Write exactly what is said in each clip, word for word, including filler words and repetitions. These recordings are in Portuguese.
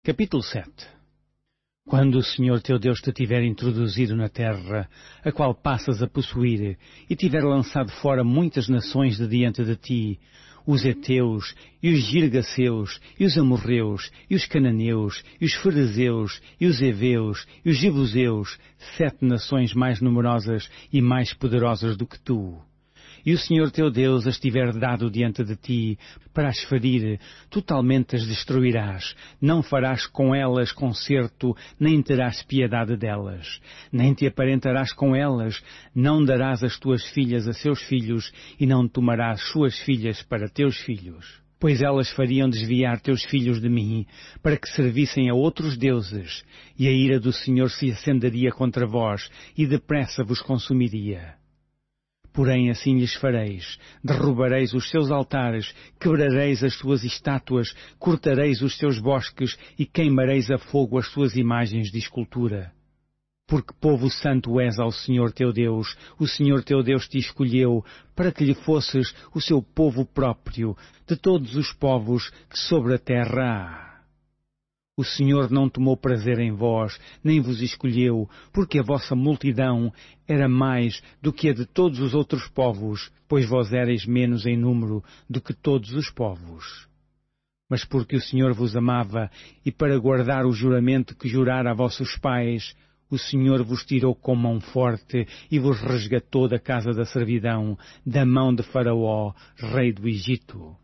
Capítulo sete. Quando o Senhor teu Deus te tiver introduzido na terra, a qual passas a possuir, e tiver lançado fora muitas nações de diante de ti, os heteus, e os girgaceus, e os amorreus, e os cananeus, e os ferezeus, e os heveus, e os jebuseus, sete nações mais numerosas e mais poderosas do que tu, e o Senhor teu Deus as tiver dado diante de ti, para as ferir, totalmente as destruirás, não farás com elas concerto, nem terás piedade delas, nem te aparentarás com elas, não darás as tuas filhas a seus filhos, e não tomarás suas filhas para teus filhos. Pois elas fariam desviar teus filhos de mim, para que servissem a outros deuses, e a ira do Senhor se acenderia contra vós, e depressa vos consumiria. Porém assim lhes fareis, derrubareis os seus altares, quebrareis as suas estátuas, cortareis os seus bosques e queimareis a fogo as suas imagens de escultura. Porque povo santo és ao Senhor teu Deus, o Senhor teu Deus te escolheu, para que lhe fosses o seu povo próprio, de todos os povos que sobre a terra há. O Senhor não tomou prazer em vós, nem vos escolheu, porque a vossa multidão era mais do que a de todos os outros povos, pois vós erais menos em número do que todos os povos. Mas porque o Senhor vos amava, e para guardar o juramento que jurara a vossos pais, o Senhor vos tirou com mão forte e vos resgatou da casa da servidão, da mão de Faraó, rei do Egito.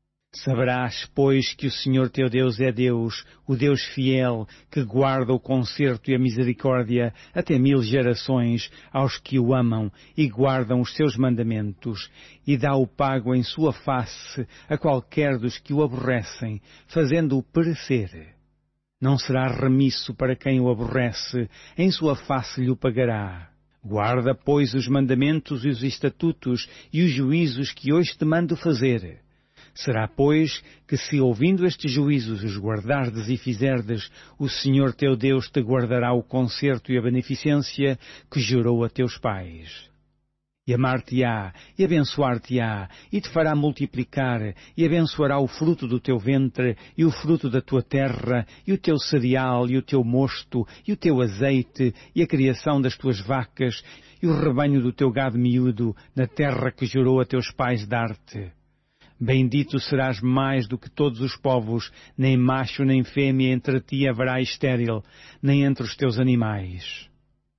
Saberás, pois, que o Senhor teu Deus é Deus, o Deus fiel, que guarda o conserto e a misericórdia até mil gerações aos que o amam e guardam os seus mandamentos, e dá o pago em sua face a qualquer dos que o aborrecem, fazendo-o perecer. Não será remisso para quem o aborrece, em sua face lhe o pagará. Guarda, pois, os mandamentos e os estatutos e os juízos que hoje te mando fazer. Será, pois, que se ouvindo estes juízos os guardardes e fizerdes, o Senhor teu Deus te guardará o conserto e a beneficência que jurou a teus pais. E amar-te-á, e abençoar-te-á, e te fará multiplicar, e abençoará o fruto do teu ventre, e o fruto da tua terra, e o teu cereal, e o teu mosto, e o teu azeite, e a criação das tuas vacas, e o rebanho do teu gado miúdo, na terra que jurou a teus pais dar-te. Bendito serás mais do que todos os povos, nem macho nem fêmea entre ti haverá estéril, nem entre os teus animais.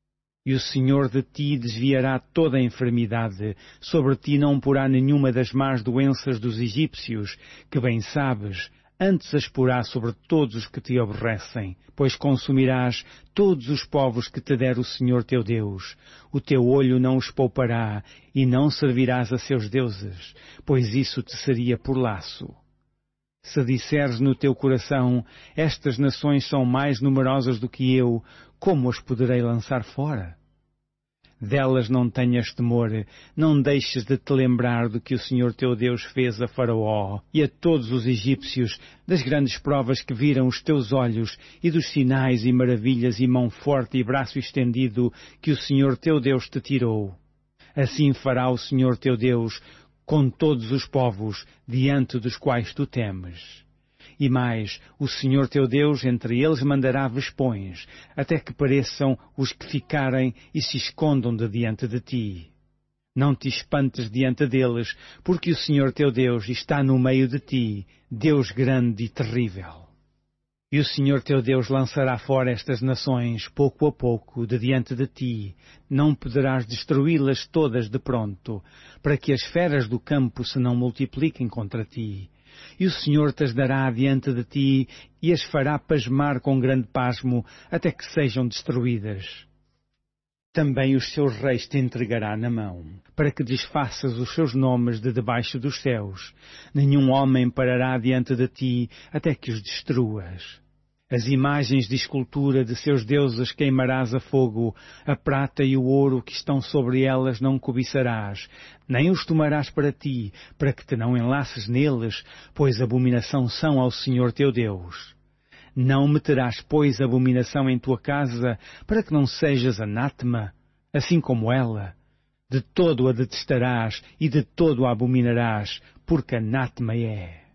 E o Senhor de ti desviará toda a enfermidade, sobre ti não porá nenhuma das más doenças dos egípcios, que bem sabes, antes as porá sobre todos os que te aborrecem, pois consumirás todos os povos que te der o Senhor teu Deus. O teu olho não os poupará, e não servirás a seus deuses, pois isso te seria por laço. Se disseres no teu coração, estas nações são mais numerosas do que eu, como as poderei lançar fora? Delas não tenhas temor, não deixes de te lembrar do que o Senhor teu Deus fez a Faraó e a todos os egípcios, das grandes provas que viram os teus olhos, e dos sinais e maravilhas e mão forte e braço estendido que o Senhor teu Deus te tirou. Assim fará o Senhor teu Deus com todos os povos, diante dos quais tu temes. E mais, o Senhor teu Deus entre eles mandará vespões, até que pareçam os que ficarem e se escondam de diante de ti. Não te espantes diante deles, porque o Senhor teu Deus está no meio de ti, Deus grande e terrível. E o Senhor teu Deus lançará fora estas nações, pouco a pouco, de diante de ti. Não poderás destruí-las todas de pronto, para que as feras do campo se não multipliquem contra ti. E o Senhor te as dará diante de ti, e as fará pasmar com grande pasmo, até que sejam destruídas. Também os seus reis te entregará na mão, para que desfaças os seus nomes de debaixo dos céus. Nenhum homem parará diante de ti, até que os destruas. As imagens de escultura de seus deuses queimarás a fogo, a prata e o ouro que estão sobre elas não cobiçarás, nem os tomarás para ti, para que te não enlaces neles, pois abominação são ao Senhor teu Deus. Não meterás, pois, abominação em tua casa, para que não sejas anátema, assim como ela. De todo a detestarás e de todo a abominarás, porque anátema é.